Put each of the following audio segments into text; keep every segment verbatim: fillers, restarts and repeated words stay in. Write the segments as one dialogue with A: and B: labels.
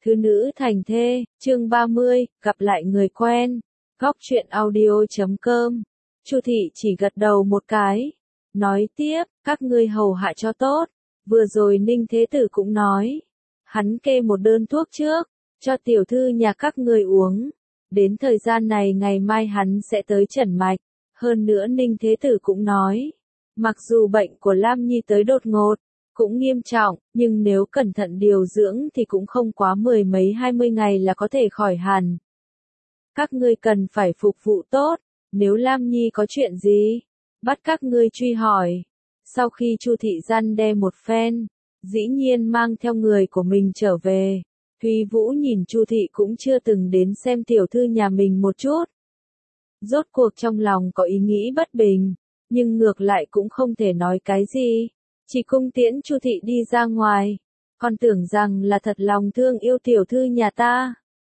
A: Thứ nữ thành thê, chương ba mươi, gặp lại người quen. Góc truyện audio chấm com. Chu Thị chỉ gật đầu một cái. Nói tiếp, các ngươi hầu hạ cho tốt. Vừa rồi Ninh Thế Tử cũng nói. Hắn kê một đơn thuốc trước, cho tiểu thư nhà các ngươi uống. Đến thời gian này ngày mai hắn sẽ tới trần mạch. Hơn nữa Ninh Thế Tử cũng nói. Mặc dù bệnh của Lam Nhi tới đột ngột, cũng nghiêm trọng, nhưng nếu cẩn thận điều dưỡng thì cũng không quá mười mấy hai mươi ngày là có thể khỏi hẳn. Các ngươi cần phải phục vụ tốt, nếu Lam Nhi có chuyện gì, bắt các ngươi truy hỏi. Sau khi Chu Thị răn đe một phen, dĩ nhiên mang theo người của mình trở về. Thúy Vũ nhìn Chu Thị cũng chưa từng đến xem tiểu thư nhà mình một chút. Rốt cuộc trong lòng có ý nghĩ bất bình, nhưng ngược lại cũng không thể nói cái gì. Chỉ cung tiễn Chu Thị đi ra ngoài, còn tưởng rằng là thật lòng thương yêu tiểu thư nhà ta.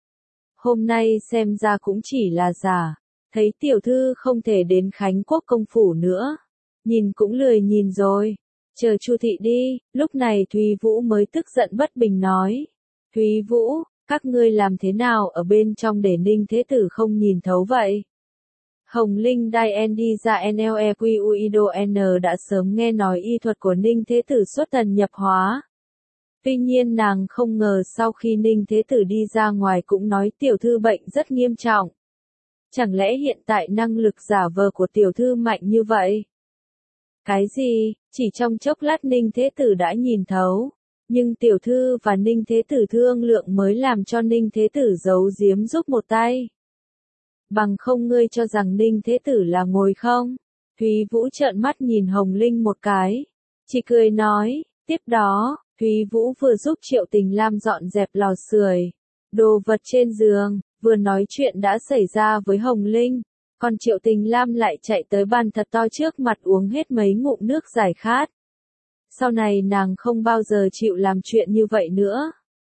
A: Hôm nay xem ra cũng chỉ là giả, thấy tiểu thư không thể đến Khánh Quốc công phủ nữa, nhìn cũng lười nhìn rồi, chờ Chu Thị đi. Lúc này Thúy Vũ mới tức giận bất bình nói, Thúy Vũ, các ngươi làm thế nào ở bên trong để Ninh Thế Tử không nhìn thấu vậy? Hồng Linh Đai Đi Ra en lờ e quy u i đê o en đã sớm nghe nói y thuật của Ninh Thế Tử xuất thần nhập hóa. Tuy nhiên nàng không ngờ sau khi Ninh Thế Tử đi ra ngoài cũng nói tiểu thư bệnh rất nghiêm trọng. Chẳng lẽ hiện tại năng lực giả vờ của tiểu thư mạnh như vậy? Cái gì, chỉ trong chốc lát Ninh Thế Tử đã nhìn thấu. Nhưng tiểu thư và Ninh Thế Tử thương lượng mới làm cho Ninh Thế Tử giấu giếm giúp một tay. Bằng không ngươi cho rằng Ninh Thế Tử là ngồi không? Thúy Vũ trợn mắt nhìn Hồng Linh một cái. Chỉ cười nói, tiếp đó, Thúy Vũ vừa giúp Triệu Tình Lam dọn dẹp lò sưởi, đồ vật trên giường, vừa nói chuyện đã xảy ra với Hồng Linh. Còn Triệu Tình Lam lại chạy tới bàn thật to trước mặt uống hết mấy ngụm nước giải khát. Sau này nàng không bao giờ chịu làm chuyện như vậy nữa.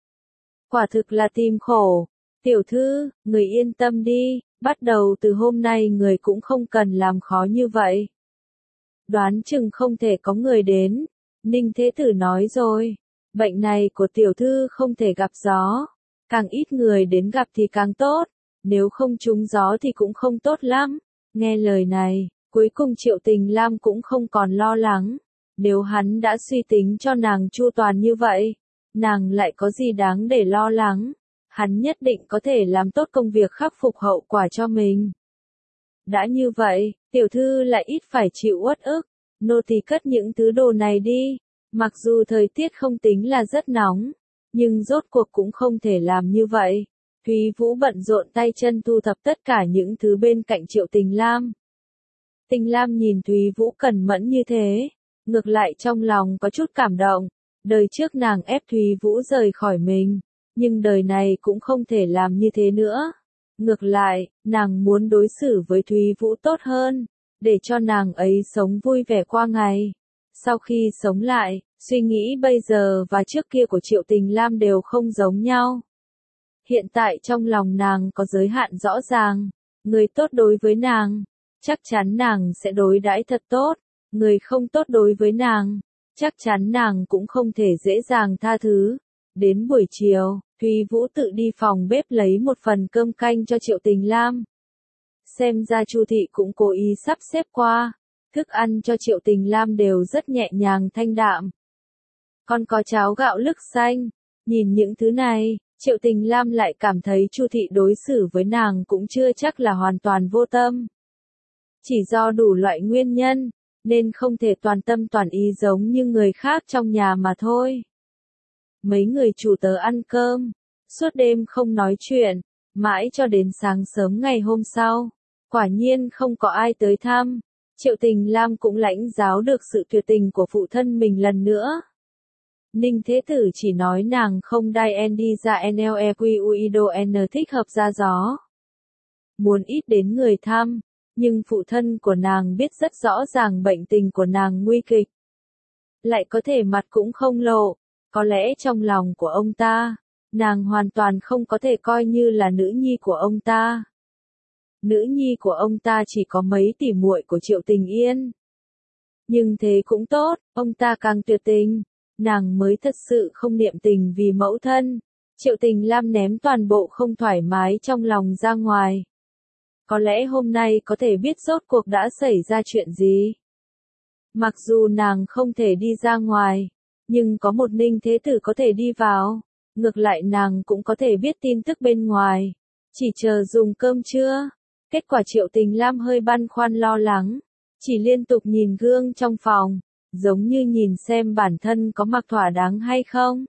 A: Quả thực là tìm khổ. Tiểu thư, người yên tâm đi. Bắt đầu từ hôm nay người cũng không cần làm khó như vậy. Đoán chừng không thể có người đến. Ninh Thế Tử nói rồi. Bệnh này của tiểu thư không thể gặp gió. Càng ít người đến gặp thì càng tốt. Nếu không trúng gió thì cũng không tốt lắm. Nghe lời này, cuối cùng Triệu Tình Lam cũng không còn lo lắng. Nếu hắn đã suy tính cho nàng chu toàn như vậy, nàng lại có gì đáng để lo lắng. Hắn nhất định có thể làm tốt công việc khắc phục hậu quả cho mình. Đã như vậy, tiểu thư lại ít phải chịu uất ức, nô tỳ cất những thứ đồ này đi. Mặc dù thời tiết không tính là rất nóng, nhưng rốt cuộc cũng không thể làm như vậy. Thúy Vũ bận rộn tay chân thu thập tất cả những thứ bên cạnh Triệu Tình Lam. Tình Lam nhìn Thúy Vũ cẩn mẫn như thế, ngược lại trong lòng có chút cảm động. Đời trước nàng ép Thúy Vũ rời khỏi mình. Nhưng đời này cũng không thể làm như thế nữa. Ngược lại, nàng muốn đối xử với Thúy Vũ tốt hơn, để cho nàng ấy sống vui vẻ qua ngày. Sau khi sống lại, suy nghĩ bây giờ và trước kia của Triệu Tình Lam đều không giống nhau. Hiện tại trong lòng nàng có giới hạn rõ ràng, người tốt đối với nàng, chắc chắn nàng sẽ đối đãi thật tốt, người không tốt đối với nàng, chắc chắn nàng cũng không thể dễ dàng tha thứ. Đến buổi chiều, Thúy Vũ tự đi phòng bếp lấy một phần cơm canh cho Triệu Tình Lam. Xem ra Chu Thị cũng cố ý sắp xếp qua, thức ăn cho Triệu Tình Lam đều rất nhẹ nhàng thanh đạm. Còn có cháo gạo lứt xanh, nhìn những thứ này, Triệu Tình Lam lại cảm thấy Chu Thị đối xử với nàng cũng chưa chắc là hoàn toàn vô tâm. Chỉ do đủ loại nguyên nhân, nên không thể toàn tâm toàn ý giống như người khác trong nhà mà thôi. Mấy người chủ tớ ăn cơm, suốt đêm không nói chuyện, mãi cho đến sáng sớm ngày hôm sau. Quả nhiên không có ai tới thăm, Triệu Tình Lam cũng lãnh giáo được sự tuyệt tình của phụ thân mình lần nữa. Ninh Thế Tử chỉ nói nàng không Đai Đi Ra en lờ e quy u i đê o en thích hợp ra gió. Muốn ít đến người thăm, nhưng phụ thân của nàng biết rất rõ ràng bệnh tình của nàng nguy kịch. Lại có thể mặt cũng không lộ. Có lẽ trong lòng của ông ta, nàng hoàn toàn không có thể coi như là nữ nhi của ông ta. Nữ nhi của ông ta chỉ có mấy tỷ muội của Triệu Tình Yên. Nhưng thế cũng tốt, ông ta càng tuyệt tình, nàng mới thật sự không niệm tình vì mẫu thân. Triệu Tình Lam ném toàn bộ không thoải mái trong lòng ra ngoài. Có lẽ hôm nay có thể biết rốt cuộc đã xảy ra chuyện gì. Mặc dù nàng không thể đi ra ngoài, nhưng có một Ninh Thế Tử có thể đi vào. Ngược lại nàng cũng có thể biết tin tức bên ngoài. Chỉ chờ dùng cơm trưa. Kết quả Triệu Tình Lam hơi băn khoăn lo lắng. Chỉ liên tục nhìn gương trong phòng. Giống như nhìn xem bản thân có mặc thỏa đáng hay không.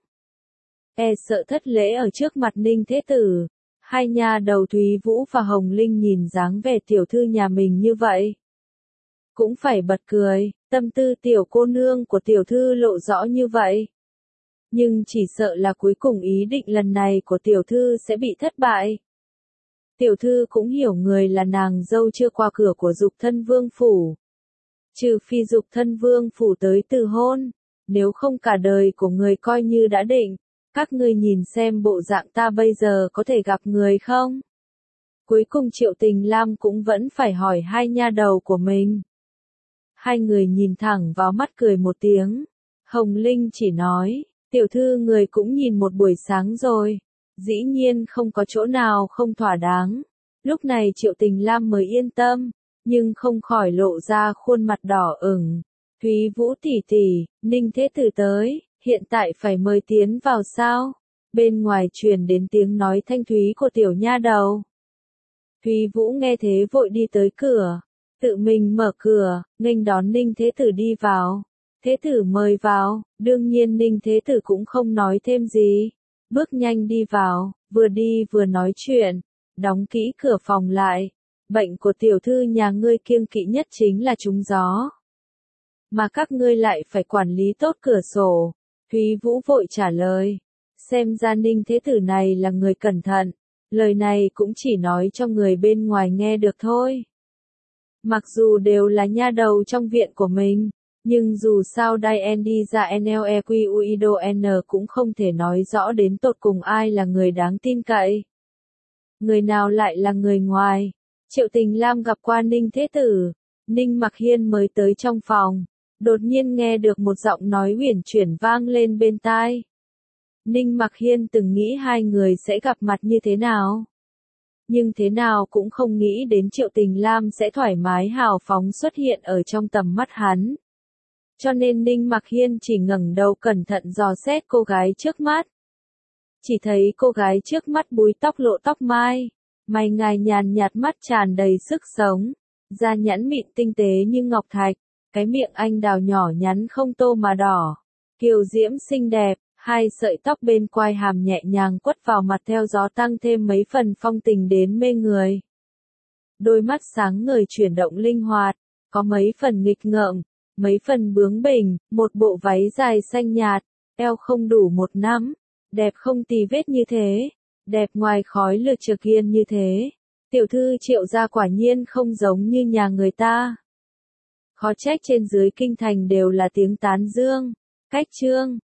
A: E sợ thất lễ ở trước mặt Ninh Thế Tử. Hai nhà đầu Thúy Vũ và Hồng Linh nhìn dáng vẻ tiểu thư nhà mình như vậy. Cũng phải bật cười, tâm tư tiểu cô nương của tiểu thư lộ rõ như vậy. Nhưng chỉ sợ là cuối cùng ý định lần này của tiểu thư sẽ bị thất bại. Tiểu thư cũng hiểu người là nàng dâu chưa qua cửa của Dục Thân Vương phủ. Trừ phi Dục Thân Vương phủ tới từ hôn, nếu không cả đời của người coi như đã định. Các ngươi nhìn xem bộ dạng ta bây giờ có thể gặp người không? Cuối cùng Triệu Tình Lam cũng vẫn phải hỏi hai nha đầu của mình. Hai người nhìn thẳng vào mắt cười một tiếng. Hồng Linh chỉ nói, tiểu thư người cũng nhìn một buổi sáng rồi. Dĩ nhiên không có chỗ nào không thỏa đáng. Lúc này Triệu Tình Lam mới yên tâm, nhưng không khỏi lộ ra khuôn mặt đỏ ửng. Thúy Vũ tỷ tỷ, Ninh Thế Tử tới. Hiện tại phải mời tiến vào sao? Bên ngoài truyền đến tiếng nói thanh thúy của tiểu nha đầu. Thúy Vũ nghe thế vội đi tới cửa. Tự mình mở cửa, nghênh đón Ninh Thế Tử đi vào. Thế Tử mời vào, đương nhiên Ninh Thế Tử cũng không nói thêm gì. Bước nhanh đi vào, vừa đi vừa nói chuyện. Đóng kỹ cửa phòng lại. Bệnh của tiểu thư nhà ngươi kiêng kỵ nhất chính là trúng gió. Mà các ngươi lại phải quản lý tốt cửa sổ. Thúy Vũ vội trả lời. Xem ra Ninh Thế Tử này là người cẩn thận. Lời này cũng chỉ nói cho người bên ngoài nghe được thôi. Mặc dù đều là nha đầu trong viện của mình, nhưng dù sao Diane đi ra en lờ e quy u i đê o en cũng không thể nói rõ đến tột cùng ai là người đáng tin cậy. Người nào lại là người ngoài. Triệu Tình Lam gặp qua Ninh Thế Tử. Ninh Mặc Hiên mới tới trong phòng. Đột nhiên nghe được một giọng nói uyển chuyển vang lên bên tai. Ninh Mặc Hiên từng nghĩ hai người sẽ gặp mặt như thế nào. Nhưng thế nào cũng không nghĩ đến Triệu Tình Lam sẽ thoải mái hào phóng xuất hiện ở trong tầm mắt hắn. Cho nên Ninh Mặc Hiên chỉ ngẩng đầu cẩn thận dò xét cô gái trước mắt. Chỉ thấy cô gái trước mắt búi tóc lộ tóc mai. Mày ngài nhàn nhạt mắt tràn đầy sức sống. Da nhẵn mịn tinh tế như ngọc thạch. Cái miệng anh đào nhỏ nhắn không tô mà đỏ. Kiều diễm xinh đẹp, hai sợi tóc bên quai hàm nhẹ nhàng quất vào mặt theo gió tăng thêm mấy phần phong tình đến mê người. Đôi mắt sáng ngời chuyển động linh hoạt, có mấy phần nghịch ngợm, mấy phần bướng bỉnh, một bộ váy dài xanh nhạt, eo không đủ một nắm, đẹp không tì vết như thế, đẹp ngoài khói lược trực yên như thế. Tiểu thư Triệu gia quả nhiên không giống như nhà người ta. Khó trách trên dưới kinh thành đều là tiếng tán dương. Cách chương